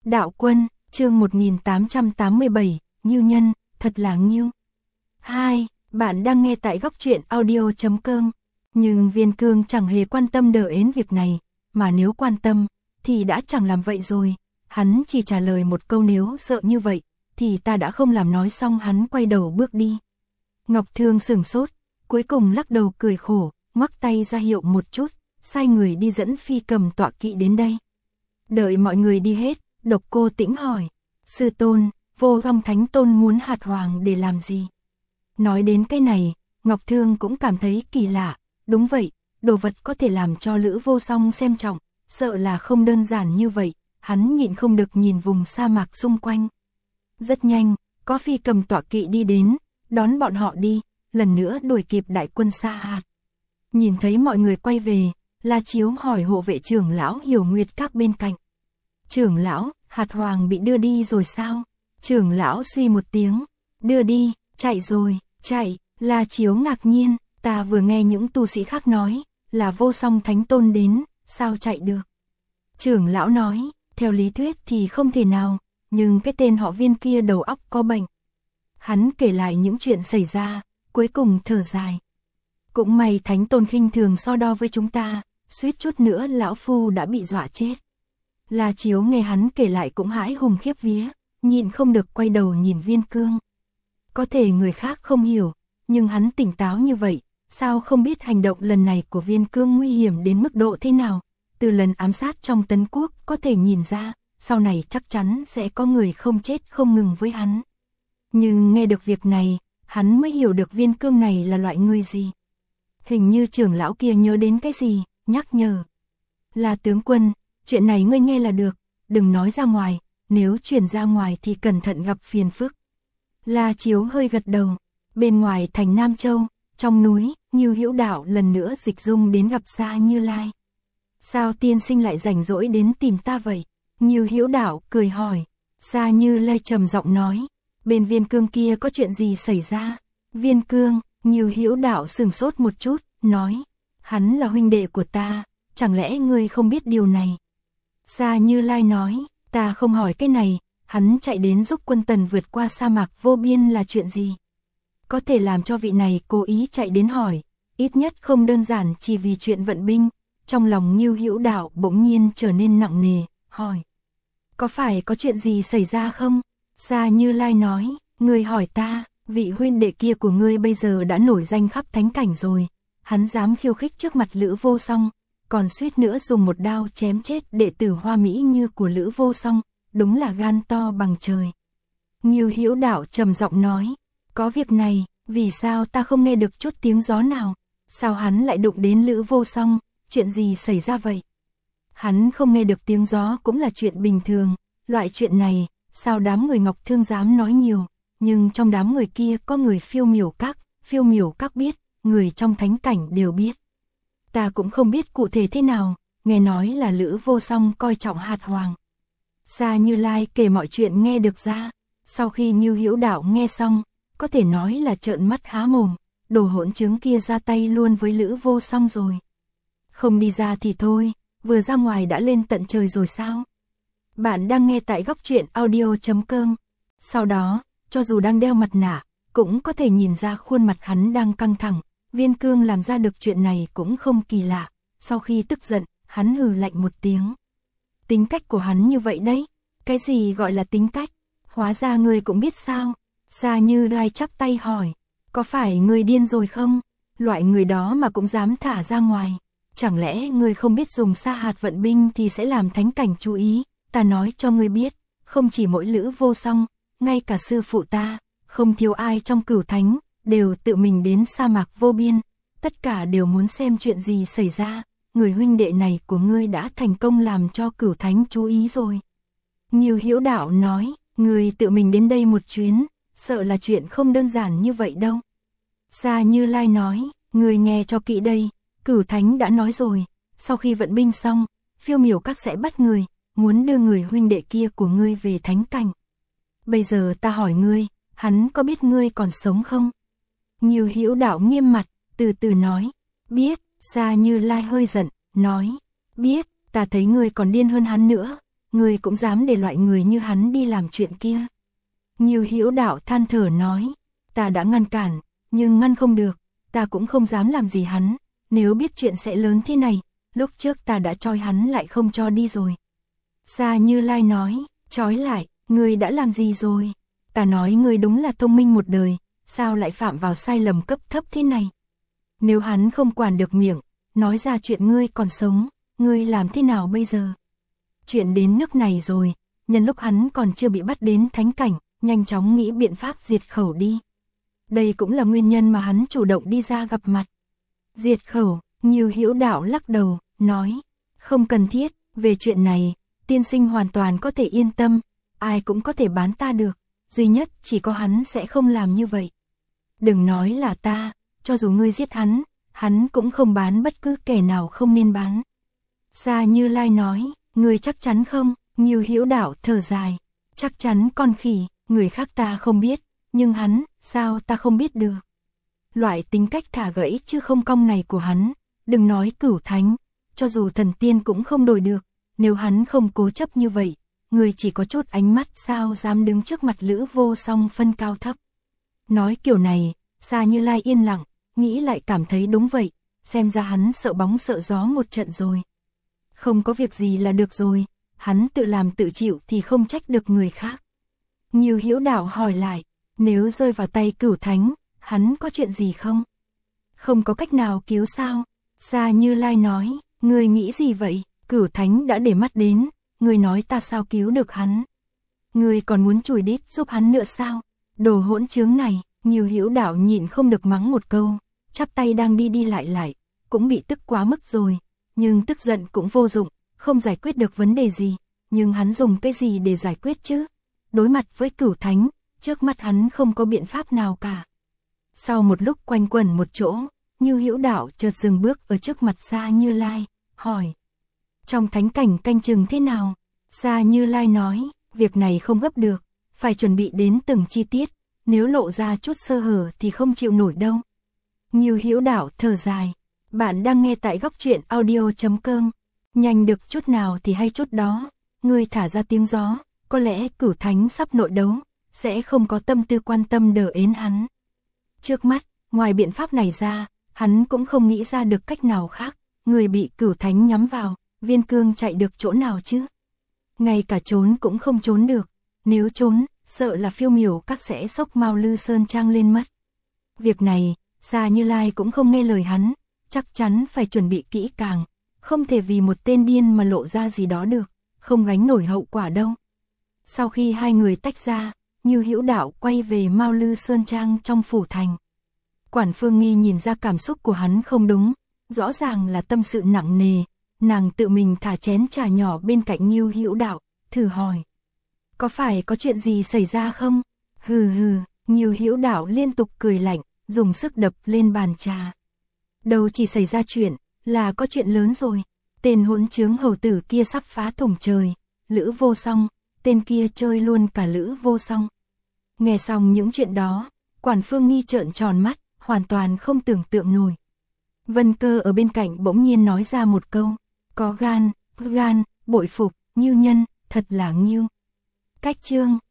Đạo Quân, chương 1887, Ngưu Nhân, thật là Ngưu. 2. Bạn đang nghe tại góc truyện audio.com. Nhưng Viên Cương chẳng hề quan tâm đến việc này, mà nếu quan tâm, thì đã chẳng làm vậy rồi. Hắn chỉ trả lời một câu nếu sợ như vậy, thì ta đã không làm, nói xong hắn quay đầu bước đi. Ngọc Thương sửng sốt, cuối cùng lắc đầu cười khổ, ngoắc tay ra hiệu một chút, sai người đi dẫn phi cầm tọa kỵ đến đây. Đợi mọi người đi hết, Độc Cô Tĩnh hỏi, sư tôn, Vô Vong Thánh Tôn muốn hạt hoàng để làm gì? Nói đến cái này, Ngọc Thương cũng cảm thấy kỳ lạ, đúng vậy, đồ vật có thể làm cho Lữ Vô Song xem trọng, sợ là không đơn giản như vậy, hắn nhịn không được nhìn vùng sa mạc xung quanh. Rất nhanh, có phi cầm tọa kỵ đi đến, đón bọn họ đi, lần nữa đuổi kịp đại quân Sa Hạt. Nhìn thấy mọi người quay về, La Chiếu hỏi hộ vệ trưởng lão Hiểu Nguyệt Các bên cạnh. Trưởng lão, hạt hoàng bị đưa đi rồi sao? Trưởng lão suy một tiếng, đưa đi, chạy rồi, chạy. La Chiếu ngạc nhiên, ta vừa nghe những tu sĩ khác nói, là Vô Song Thánh Tôn đến, sao chạy được? Trưởng lão nói, theo lý thuyết thì không thể nào, nhưng cái tên họ Viên kia đầu óc có bệnh. Hắn kể lại những chuyện xảy ra, cuối cùng thở dài. Cũng may Thánh Tôn khinh thường so đo với chúng ta, suýt chút nữa lão phu đã bị dọa chết. La Chiếu nghe hắn kể lại cũng hãi hùng khiếp vía, nhịn không được quay đầu nhìn Viên Cương. Có thể người khác không hiểu, nhưng hắn tỉnh táo như vậy, sao không biết hành động lần này của Viên Cương nguy hiểm đến mức độ thế nào. Từ lần ám sát trong Tấn Quốc có thể nhìn ra, sau này chắc chắn sẽ có người không chết không ngừng với hắn. Nhưng nghe được việc này, hắn mới hiểu được Viên Cương này là loại người gì. Hình như trưởng lão kia nhớ đến cái gì, nhắc nhở. Là tướng quân, chuyện này ngươi nghe là được, đừng nói ra ngoài, nếu truyền ra ngoài thì cẩn thận gặp phiền phức. La Chiếu hơi gật đầu, bên ngoài thành Nam Châu, trong núi, Ngưu Hữu Đạo lần nữa dịch dung đến gặp Sa Như Lai. Sao tiên sinh lại rảnh rỗi đến tìm ta vậy? Ngưu Hữu Đạo cười hỏi. Sa Như Lai trầm giọng nói, bên Viên Cương kia có chuyện gì xảy ra? Viên Cương, Ngưu Hữu Đạo sửng sốt một chút, nói, hắn là huynh đệ của ta, chẳng lẽ ngươi không biết điều này? Sa Như Lai nói, ta không hỏi cái này, hắn chạy đến giúp quân Tần vượt qua sa mạc vô biên là chuyện gì? Có thể làm cho vị này cố ý chạy đến hỏi, ít nhất không đơn giản chỉ vì chuyện vận binh. Trong lòng Ngưu Hữu Đạo bỗng nhiên trở nên nặng nề, hỏi, có phải có chuyện gì xảy ra không? Sa Như Lai nói, ngươi hỏi ta, vị huynh đệ kia của ngươi bây giờ đã nổi danh khắp thánh cảnh rồi, hắn dám khiêu khích trước mặt Lữ Vô Song, còn suýt nữa dùng một đao chém chết đệ tử Hoa Mỹ như của Lữ Vô Song, đúng là gan to bằng trời. Ngưu Hữu Đạo trầm giọng nói, có việc này, vì sao ta không nghe được chút tiếng gió nào? Sao hắn lại đụng đến Lữ Vô Song? Chuyện gì xảy ra vậy? Hắn không nghe được tiếng gió cũng là chuyện bình thường, loại chuyện này, sao đám người Ngọc Thương dám nói nhiều, nhưng trong đám người kia có người Phiêu Miểu Các biết, người trong thánh cảnh đều biết. Ta cũng không biết cụ thể thế nào, nghe nói là Lữ Vô Song coi trọng hạt hoàng. Sa Như Lai kể mọi chuyện nghe được ra, sau khi Ngưu Hữu Đạo nghe xong, có thể nói là trợn mắt há mồm, đồ hỗn chứng kia ra tay luôn với Lữ Vô Song rồi. Không đi ra thì thôi, vừa ra ngoài đã lên tận trời rồi sao? Bạn đang nghe tại góc truyện audio.com. Sau đó, cho dù đang đeo mặt nạ, cũng có thể nhìn ra khuôn mặt hắn đang căng thẳng. Viên Cương làm ra được chuyện này cũng không kỳ lạ. Sau khi tức giận, hắn hừ lạnh một tiếng. Tính cách của hắn như vậy đấy. Cái gì gọi là tính cách? Hóa ra ngươi cũng biết sao? Sa Như Lai chắp tay hỏi. Có phải ngươi điên rồi không? Loại người đó mà cũng dám thả ra ngoài. Chẳng lẽ ngươi không biết dùng Sa Hạt vận binh thì sẽ làm thánh cảnh chú ý? Ta nói cho ngươi biết, không chỉ mỗi Lữ Vô Song, ngay cả sư phụ ta, không thiếu ai trong Cửu Thánh, đều tự mình đến sa mạc vô biên. Tất cả đều muốn xem chuyện gì xảy ra. Người huynh đệ này của ngươi đã thành công làm cho Cửu Thánh chú ý rồi. Ngưu Hữu Đạo nói, ngươi tự mình đến đây một chuyến, sợ là chuyện không đơn giản như vậy đâu. Sa Như Lai nói, ngươi nghe cho kỹ đây. Cửu Thánh đã nói rồi, sau khi vận binh xong, Phiêu Miểu Các sẽ bắt người, muốn đưa người huynh đệ kia của ngươi về thánh cảnh. Bây giờ ta hỏi ngươi, hắn có biết ngươi còn sống không? Ngưu Hữu Đạo nghiêm mặt, từ từ nói, biết. Sa Như Lai hơi giận, nói, biết, ta thấy ngươi còn điên hơn hắn nữa, ngươi cũng dám để loại người như hắn đi làm chuyện kia. Ngưu Hữu Đạo than thở nói, ta đã ngăn cản, nhưng ngăn không được, ta cũng không dám làm gì hắn, nếu biết chuyện sẽ lớn thế này, lúc trước ta đã trói hắn lại không cho đi rồi. Sa Như Lai nói, trói lại, ngươi đã làm gì rồi? Ta nói ngươi đúng là thông minh một đời, sao lại phạm vào sai lầm cấp thấp thế này? Nếu hắn không quản được miệng, nói ra chuyện ngươi còn sống, ngươi làm thế nào bây giờ? Chuyện đến nước này rồi, nhân lúc hắn còn chưa bị bắt đến thánh cảnh, nhanh chóng nghĩ biện pháp diệt khẩu đi. Đây cũng là nguyên nhân mà hắn chủ động đi ra gặp mặt. Diệt khẩu, Ngưu Hữu Đạo lắc đầu, nói, không cần thiết, về chuyện này, tiên sinh hoàn toàn có thể yên tâm, ai cũng có thể bán ta được, duy nhất chỉ có hắn sẽ không làm như vậy. Đừng nói là ta, cho dù ngươi giết hắn cũng không bán bất cứ kẻ nào không nên bán. Sa Như Lai nói, ngươi chắc chắn không? Ngưu Hữu Đạo thở dài, chắc chắn con khỉ, người khác ta không biết, nhưng hắn, sao ta không biết được? Loại tính cách thả gãy chứ không cong này của hắn, đừng nói Cửu Thánh, cho dù thần tiên cũng không đổi được, nếu hắn không cố chấp như vậy, người chỉ có chút ánh mắt sao dám đứng trước mặt Lữ Vô Song phân cao thấp. Nói kiểu này, Sa Như Lai yên lặng, nghĩ lại cảm thấy đúng vậy, xem ra hắn sợ bóng sợ gió một trận rồi. Không có việc gì là được rồi, hắn tự làm tự chịu thì không trách được người khác. Ngưu Hữu Đạo hỏi lại, nếu rơi vào tay Cửu Thánh, hắn có chuyện gì không? Không có cách nào cứu sao? Sa Như Lai nói, ngươi nghĩ gì vậy? Cửu Thánh đã để mắt đến, ngươi nói ta sao cứu được hắn? Ngươi còn muốn chùi đít giúp hắn nữa sao? Đồ hỗn trướng này, Ngưu Hữu Đạo nhịn không được mắng một câu, chắp tay đang đi đi lại, cũng bị tức quá mức rồi, nhưng tức giận cũng vô dụng, không giải quyết được vấn đề gì, nhưng hắn dùng cái gì để giải quyết chứ? Đối mặt với Cửu Thánh, trước mắt hắn không có biện pháp nào cả. Sau một lúc quanh quẩn một chỗ, Ngưu Hữu Đạo chợt dừng bước ở trước mặt Sa Như Lai, hỏi, trong thánh cảnh canh chừng thế nào? Sa Như Lai nói, việc này không gấp được, phải chuẩn bị đến từng chi tiết, nếu lộ ra chút sơ hở thì không chịu nổi đâu. Ngưu Hữu Đạo thở dài, bạn đang nghe tại Góc Truyện Audio.com, nhanh được chút nào thì hay chút đó, ngươi thả ra tiếng gió, có lẽ Cửu Thánh sắp nội đấu, sẽ không có tâm tư quan tâm đờ ến hắn. Trước mắt, ngoài biện pháp này ra, hắn cũng không nghĩ ra được cách nào khác, người bị Cửu Thánh nhắm vào, Viên Cương chạy được chỗ nào chứ? Ngay cả trốn cũng không trốn được, nếu trốn, sợ là Phiêu Miểu Các sẽ xốc Mao Lư Sơn Trang lên mất. Việc này, Sa Như Lai cũng không nghe lời hắn, chắc chắn phải chuẩn bị kỹ càng, không thể vì một tên điên mà lộ ra gì đó được, không gánh nổi hậu quả đâu. Sau khi hai người tách ra, Ngưu Hữu Đạo quay về Mao Lư Sơn Trang trong phủ thành. Quản Phương Nghi nhìn ra cảm xúc của hắn không đúng, rõ ràng là tâm sự nặng nề, nàng tự mình thả chén trà nhỏ bên cạnh Ngưu Hữu Đạo, thử hỏi, có phải có chuyện gì xảy ra không? Hừ hừ, Ngưu Hữu Đạo liên tục cười lạnh, dùng sức đập lên bàn trà. Đâu chỉ xảy ra chuyện, là có chuyện lớn rồi, tên hỗn trướng hầu tử kia sắp phá thủng trời, Lữ Vô Song, tên kia chơi luôn cả Lữ Vô Song. Nghe xong những chuyện đó, Quản Phương Nghi trợn tròn mắt, hoàn toàn không tưởng tượng nổi. Vân Cơ ở bên cạnh bỗng nhiên nói ra một câu, có gan, bội phục, Ngưu nhân, thật là Ngưu. Cách chương